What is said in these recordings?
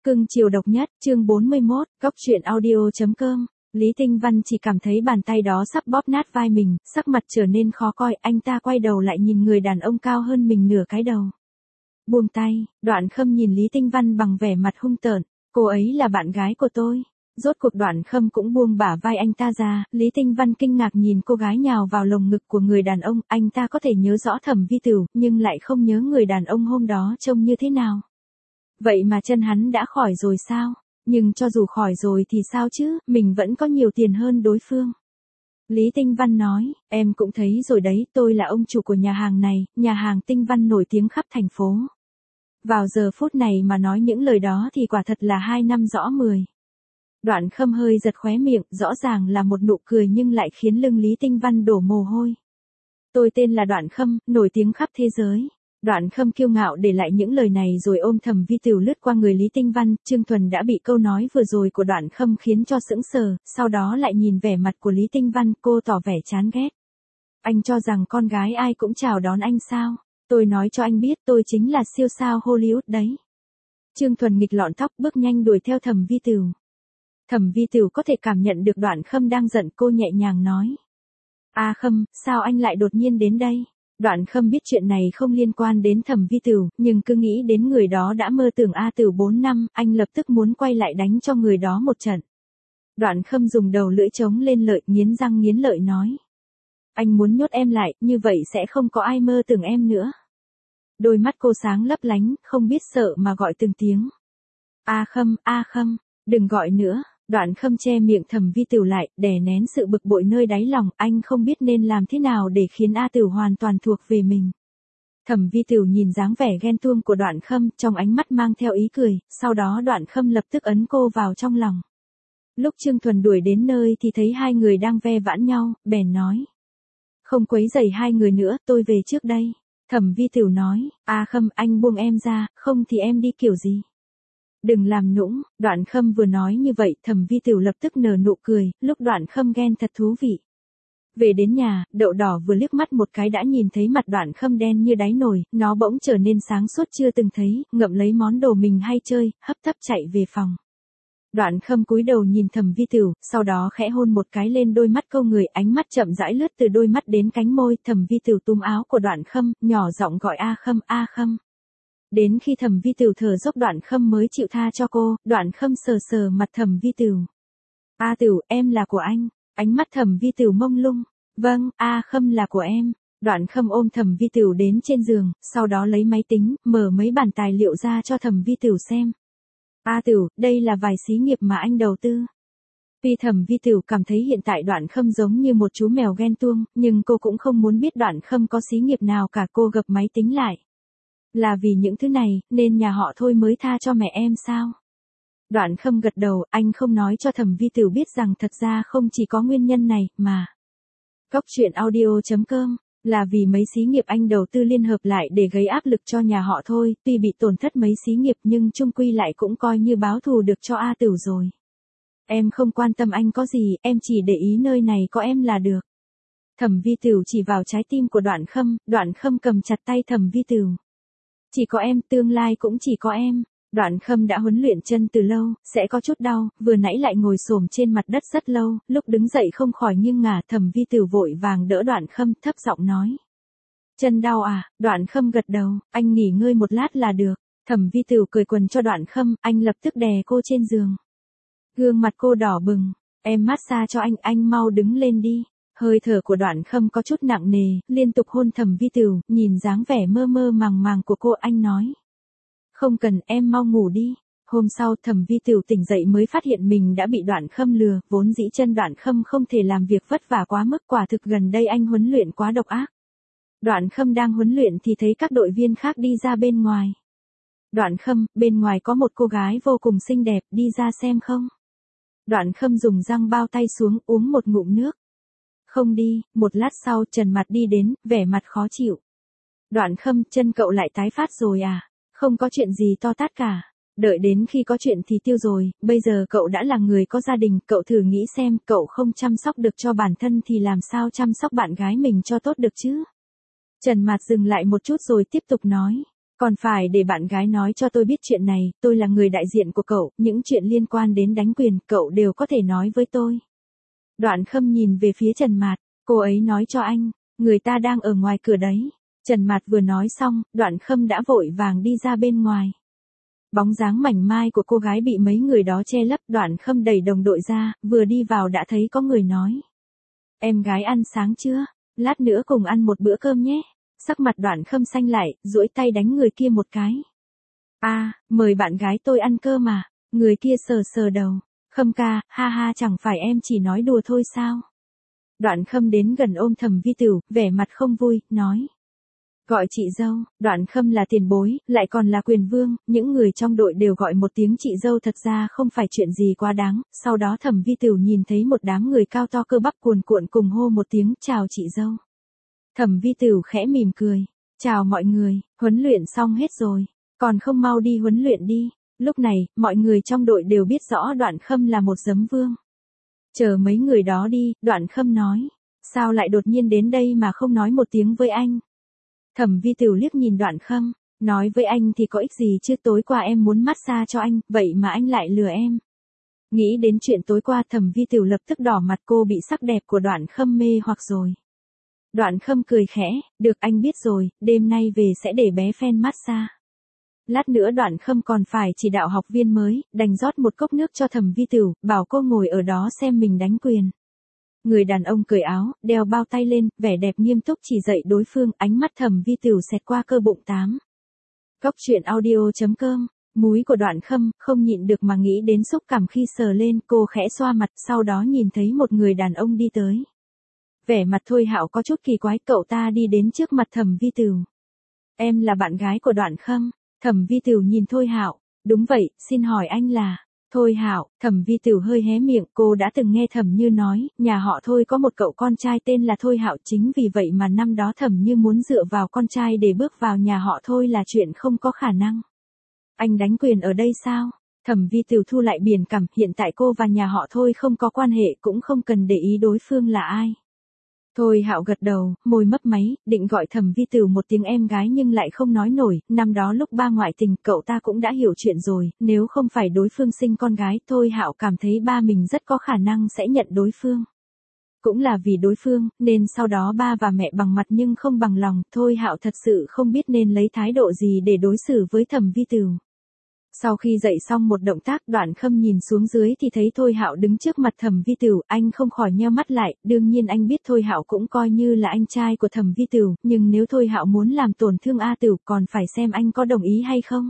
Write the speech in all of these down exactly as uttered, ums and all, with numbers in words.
Cưng chiều độc nhất, chương bốn mươi mốt, Cóc truyện audio.com. Lý Tinh Văn chỉ cảm thấy bàn tay đó sắp bóp nát vai mình, sắc mặt trở nên khó coi, anh ta quay đầu lại nhìn người đàn ông cao hơn mình nửa cái đầu. Buông tay, Đoạn Khâm nhìn Lý Tinh Văn bằng vẻ mặt hung tợn, cô ấy là bạn gái của tôi. Rốt cuộc Đoạn Khâm cũng buông bả vai anh ta ra, Lý Tinh Văn kinh ngạc nhìn cô gái nhào vào lồng ngực của người đàn ông, anh ta có thể nhớ rõ Thẩm Vi Tửu, nhưng lại không nhớ người đàn ông hôm đó trông như thế nào. Vậy mà chân hắn đã khỏi rồi sao? Nhưng cho dù khỏi rồi thì sao chứ, mình vẫn có nhiều tiền hơn đối phương. Lý Tinh Văn nói, em cũng thấy rồi đấy, tôi là ông chủ của nhà hàng này, nhà hàng Tinh Văn nổi tiếng khắp thành phố. Vào giờ phút này mà nói những lời đó thì quả thật là hai năm rõ mười. Đoạn Khâm hơi giật khóe miệng, rõ ràng là một nụ cười nhưng lại khiến lưng Lý Tinh Văn đổ mồ hôi. Tôi tên là Đoạn Khâm, nổi tiếng khắp thế giới. Đoạn Khâm kiêu ngạo để lại những lời này rồi ôm Thẩm Vi Tửu lướt qua người Lý Tinh Văn, Trương Thuần đã bị câu nói vừa rồi của Đoạn Khâm khiến cho sững sờ, sau đó lại nhìn vẻ mặt của Lý Tinh Văn, cô tỏ vẻ chán ghét. Anh cho rằng con gái ai cũng chào đón anh sao? Tôi nói cho anh biết tôi chính là siêu sao Hollywood đấy. Trương Thuần nghịch lọn tóc bước nhanh đuổi theo Thẩm Vi Tửu. Thẩm Vi Tửu có thể cảm nhận được Đoạn Khâm đang giận, cô nhẹ nhàng nói. A Khâm, sao anh lại đột nhiên đến đây? Đoạn Khâm biết chuyện này không liên quan đến Thẩm Vi Tửu, nhưng cứ nghĩ đến người đó đã mơ tưởng A Tửu bốn năm, anh lập tức muốn quay lại đánh cho người đó một trận. Đoạn Khâm dùng đầu lưỡi trống lên lợi, nghiến răng nghiến lợi nói. Anh muốn nhốt em lại, như vậy sẽ không có ai mơ tưởng em nữa. Đôi mắt cô sáng lấp lánh, không biết sợ mà gọi từng tiếng. A Khâm, A Khâm, đừng gọi nữa. Đoạn Khâm che miệng Thẩm Vi Tửu lại, đè nén sự bực bội nơi đáy lòng, anh không biết nên làm thế nào để khiến A Tửu hoàn toàn thuộc về mình. Thẩm Vi Tửu nhìn dáng vẻ ghen tuông của Đoạn Khâm, trong ánh mắt mang theo ý cười, sau đó Đoạn Khâm lập tức ấn cô vào trong lòng. Lúc Trương Thuần đuổi đến nơi thì thấy hai người đang ve vãn nhau, bèn nói. Không quấy rầy hai người nữa, tôi về trước đây. Thẩm Vi Tửu nói, A Khâm, anh buông em ra, không thì em đi kiểu gì? Đừng làm nũng, Đoạn Khâm vừa nói như vậy, Thẩm Vi Tửu lập tức nở nụ cười, lúc Đoạn Khâm ghen thật thú vị. Về đến nhà, Đậu Đỏ vừa liếc mắt một cái đã nhìn thấy mặt Đoạn Khâm đen như đáy nồi, nó bỗng trở nên sáng suốt chưa từng thấy, ngậm lấy món đồ mình hay chơi, hấp tấp chạy về phòng. Đoạn Khâm cúi đầu nhìn Thẩm Vi Tửu, sau đó khẽ hôn một cái lên đôi mắt câu người, ánh mắt chậm rãi lướt từ đôi mắt đến cánh môi, Thẩm Vi Tửu túm áo của Đoạn Khâm, nhỏ giọng gọi A Khâm, A Khâm. Đến khi Thẩm Vi Tửu thở dốc Đoạn Khâm mới chịu tha cho cô, Đoạn Khâm sờ sờ mặt Thẩm Vi Tửu. A Tửu, em là của anh. Ánh mắt Thẩm Vi Tửu mông lung. Vâng, A Khâm là của em. Đoạn Khâm ôm Thẩm Vi Tửu đến trên giường, sau đó lấy máy tính, mở mấy bản tài liệu ra cho Thẩm Vi Tửu xem. A Tửu, đây là vài xí nghiệp mà anh đầu tư. Vì Thẩm Vi Tửu cảm thấy hiện tại Đoạn Khâm giống như một chú mèo ghen tuông, nhưng cô cũng không muốn biết Đoạn Khâm có xí nghiệp nào cả, cô gập máy tính lại. Là vì những thứ này, nên nhà họ Thôi mới tha cho mẹ em sao? Đoạn Khâm gật đầu, anh không nói cho Thẩm Vi Tửu biết rằng thật ra không chỉ có nguyên nhân này, mà. Cóc truyện audio.com, là vì mấy xí nghiệp anh đầu tư liên hợp lại để gây áp lực cho nhà họ Thôi, tuy bị tổn thất mấy xí nghiệp nhưng chung quy lại cũng coi như báo thù được cho A Tửu rồi. Em không quan tâm anh có gì, em chỉ để ý nơi này có em là được. Thẩm Vi Tửu chỉ vào trái tim của Đoạn Khâm, Đoạn Khâm cầm chặt tay Thẩm Vi Tửu. Chỉ có em, tương lai cũng chỉ có em. Đoạn Khâm đã huấn luyện chân từ lâu, sẽ có chút đau, vừa nãy lại ngồi xổm trên mặt đất rất lâu, lúc đứng dậy không khỏi nghiêng ngả, Thẩm Vi Tửu vội vàng đỡ Đoạn Khâm, thấp giọng nói. Chân đau à? Đoạn Khâm gật đầu, anh nghỉ ngơi một lát là được. Thẩm Vi Tửu cười quần cho Đoạn Khâm, anh lập tức đè cô trên giường. Gương mặt cô đỏ bừng, em massage cho anh, anh mau đứng lên đi. Hơi thở của Đoạn Khâm có chút nặng nề, liên tục hôn Thẩm Vi Tửu, nhìn dáng vẻ mơ mơ màng màng của cô, anh nói. Không cần, em mau ngủ đi. Hôm sau Thẩm Vi Tửu tỉnh dậy mới phát hiện mình đã bị Đoạn Khâm lừa, vốn dĩ chân Đoạn Khâm không thể làm việc vất vả quá mức, quả thực gần đây anh huấn luyện quá độc ác. Đoạn Khâm đang huấn luyện thì thấy các đội viên khác đi ra bên ngoài. Đoạn Khâm, bên ngoài có một cô gái vô cùng xinh đẹp, đi ra xem không? Đoạn Khâm dùng răng bao tay xuống, uống một ngụm nước. Không đi, một lát sau Trần Mặt đi đến, vẻ mặt khó chịu. Đoạn Khâm, chân cậu lại tái phát rồi à? Không có chuyện gì to tát cả. Đợi đến khi có chuyện thì tiêu rồi, bây giờ cậu đã là người có gia đình, cậu thử nghĩ xem, cậu không chăm sóc được cho bản thân thì làm sao chăm sóc bạn gái mình cho tốt được chứ? Trần Mạt dừng lại một chút rồi tiếp tục nói. Còn phải để bạn gái nói cho tôi biết chuyện này, tôi là người đại diện của cậu, những chuyện liên quan đến đánh quyền, cậu đều có thể nói với tôi. Đoạn Khâm nhìn về phía Trần Mạt, cô ấy nói cho anh, người ta đang ở ngoài cửa đấy. Trần Mạt vừa nói xong, Đoạn Khâm đã vội vàng đi ra bên ngoài. Bóng dáng mảnh mai của cô gái bị mấy người đó che lấp, Đoạn Khâm đẩy đồng đội ra, vừa đi vào đã thấy có người nói. Em gái ăn sáng chưa? Lát nữa cùng ăn một bữa cơm nhé. Sắc mặt Đoạn Khâm xanh lại, duỗi tay đánh người kia một cái. A, à, mời bạn gái tôi ăn cơm mà. Người kia sờ sờ đầu. Khâm ca, ha ha, chẳng phải em chỉ nói đùa thôi sao? Đoạn Khâm đến gần ôm Thẩm Vi Tửu, vẻ mặt không vui, nói. Gọi chị dâu. Đoạn Khâm là tiền bối, lại còn là quyền vương, những người trong đội đều gọi một tiếng chị dâu, thật ra không phải chuyện gì quá đáng. Sau đó Thẩm Vi Tửu nhìn thấy một đám người cao to cơ bắp cuồn cuộn cùng hô một tiếng chào chị dâu. Thẩm Vi Tửu khẽ mỉm cười. Chào mọi người, huấn luyện xong hết rồi. Còn không mau đi huấn luyện đi. Lúc này, mọi người trong đội đều biết rõ Đoạn Khâm là một giấm vương. Chờ mấy người đó đi, Đoạn Khâm nói. Sao lại đột nhiên đến đây mà không nói một tiếng với anh? Thẩm Vi Tửu liếc nhìn Đoạn Khâm, nói với anh thì có ích gì chứ, tối qua em muốn massage cho anh, vậy mà anh lại lừa em. Nghĩ đến chuyện tối qua, Thẩm Vi Tửu lập tức đỏ mặt, cô bị sắc đẹp của Đoạn Khâm mê hoặc rồi. Đoạn Khâm cười khẽ, được anh biết rồi, đêm nay về sẽ để bé Phen massage. Lát nữa Đoạn Khâm còn phải chỉ đạo học viên mới, đành rót một cốc nước cho Thẩm Vi Tửu, bảo cô ngồi ở đó xem mình đánh quyền. Người đàn ông cởi áo, đeo bao tay lên, vẻ đẹp nghiêm túc chỉ dạy đối phương, ánh mắt Thẩm Vi Tửu xẹt qua cơ bụng tám. Cóc truyện audio chấm com, múi của Đoạn Khâm, không nhịn được mà nghĩ đến xúc cảm khi sờ lên, cô khẽ xoa mặt, sau đó nhìn thấy một người đàn ông đi tới. Vẻ mặt Thôi Hạo có chút kỳ quái, cậu ta đi đến trước mặt Thẩm Vi Tửu. Em là bạn gái của Đoạn Khâm. Thẩm Vi Tửu nhìn Thôi Hạo, đúng vậy, xin hỏi anh là... Thôi Hạo. Thẩm Vi Tửu hơi hé miệng, cô đã từng nghe Thẩm Như nói, nhà họ Thôi có một cậu con trai tên là Thôi Hạo, chính vì vậy mà năm đó Thẩm Như muốn dựa vào con trai để bước vào nhà họ Thôi là chuyện không có khả năng. Anh đánh quyền ở đây sao? Thẩm Vi Tửu thu lại biển cảm, hiện tại cô và nhà họ Thôi không có quan hệ, cũng không cần để ý đối phương là ai. Thôi Hạo gật đầu, môi mấp máy, định gọi Thẩm Vi Tửu một tiếng em gái nhưng lại không nói nổi, năm đó lúc ba ngoại tình, cậu ta cũng đã hiểu chuyện rồi, nếu không phải đối phương sinh con gái, Thôi Hạo cảm thấy ba mình rất có khả năng sẽ nhận đối phương. Cũng là vì đối phương, nên sau đó ba và mẹ bằng mặt nhưng không bằng lòng, Thôi Hạo thật sự không biết nên lấy thái độ gì để đối xử với Thẩm Vi Tửu. Sau khi dạy xong một động tác, Đoạn Khâm nhìn xuống dưới thì thấy Thôi Hạo đứng trước mặt Thẩm Vi Tửu, anh không khỏi nheo mắt lại, đương nhiên anh biết Thôi Hạo cũng coi như là anh trai của Thẩm Vi Tửu, nhưng nếu Thôi Hạo muốn làm tổn thương A Tửu còn phải xem anh có đồng ý hay không.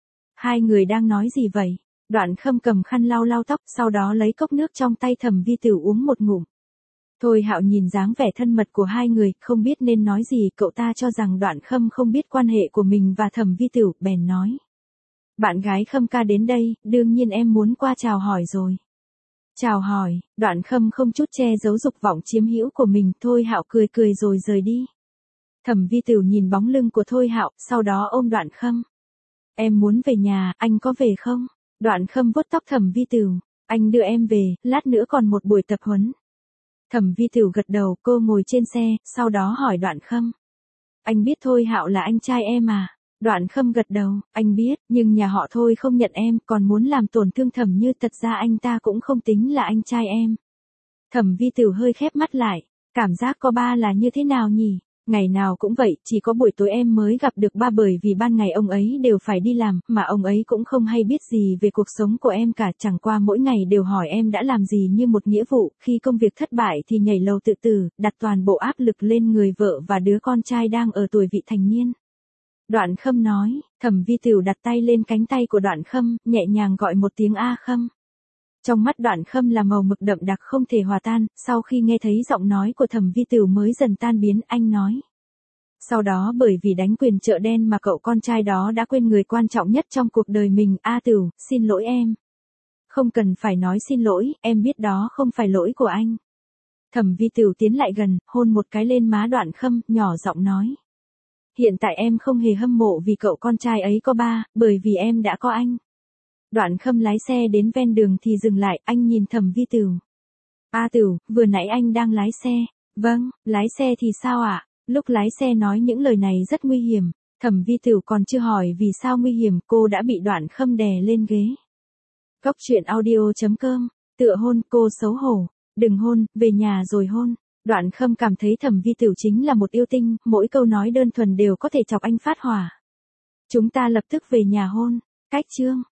Hai người đang nói gì vậy? Đoạn Khâm cầm khăn lau lau tóc, sau đó lấy cốc nước trong tay Thẩm Vi Tửu uống một ngụm. Thôi Hạo nhìn dáng vẻ thân mật của hai người, không biết nên nói gì, cậu ta cho rằng Đoạn Khâm không biết quan hệ của mình và Thẩm Vi Tửu, bèn nói. Bạn gái Khâm ca đến đây, đương nhiên em muốn qua chào hỏi rồi. Chào hỏi. Đoạn Khâm không chút che giấu dục vọng chiếm hữu của mình, Thôi Hạo cười cười rồi rời đi. Thẩm Vi Tửu nhìn bóng lưng của Thôi Hạo, sau đó ôm Đoạn Khâm. Em muốn về nhà, anh có về không? Đoạn Khâm vuốt tóc Thẩm Vi Tửu. Anh đưa em về, lát nữa còn một buổi tập huấn. Thẩm Vi Tửu gật đầu, cô ngồi trên xe, sau đó hỏi Đoạn Khâm. Anh biết Thôi Hạo là anh trai em à? Đoạn Khâm gật đầu, anh biết, nhưng nhà họ Thôi không nhận em, còn muốn làm tổn thương Thẩm Như, thật ra anh ta cũng không tính là anh trai em. Thẩm Vi Tửu hơi khép mắt lại, cảm giác có ba là như thế nào nhỉ? Ngày nào cũng vậy, chỉ có buổi tối em mới gặp được ba, bởi vì ban ngày ông ấy đều phải đi làm, mà ông ấy cũng không hay biết gì về cuộc sống của em cả, chẳng qua mỗi ngày đều hỏi em đã làm gì như một nghĩa vụ, khi công việc thất bại thì nhảy lầu tự tử, đặt toàn bộ áp lực lên người vợ và đứa con trai đang ở tuổi vị thành niên. Đoạn Khâm nói, Thẩm Vi Tửu đặt tay lên cánh tay của Đoạn Khâm, nhẹ nhàng gọi một tiếng A Khâm. Trong mắt Đoạn Khâm là màu mực đậm đặc không thể hòa tan, sau khi nghe thấy giọng nói của Thẩm Vi Tửu mới dần tan biến, anh nói. Sau đó bởi vì đánh quyền chợ đen mà cậu con trai đó đã quên người quan trọng nhất trong cuộc đời mình, A Tửu, xin lỗi em. Không cần phải nói xin lỗi, em biết đó không phải lỗi của anh. Thẩm Vi Tửu tiến lại gần, hôn một cái lên má Đoạn Khâm, nhỏ giọng nói. Hiện tại em không hề hâm mộ vì cậu con trai ấy có ba, bởi vì em đã có anh. Đoạn Khâm lái xe đến ven đường thì dừng lại, anh nhìn Thẩm Vi Tửu. A Tửu, vừa nãy anh đang lái xe. Vâng, lái xe thì sao ạ? À? Lúc lái xe nói những lời này rất nguy hiểm. Thẩm Vi Tửu còn chưa hỏi vì sao nguy hiểm, cô đã bị Đoạn Khâm đè lên ghế. Cốc truyện audio chấm com, tựa hôn, cô xấu hổ, đừng hôn, về nhà rồi hôn. Đoạn Khâm cảm thấy Thẩm Vi Tửu chính là một yêu tinh, mỗi câu nói đơn thuần đều có thể chọc anh phát hỏa. Chúng ta lập tức về nhà hôn. Cách chương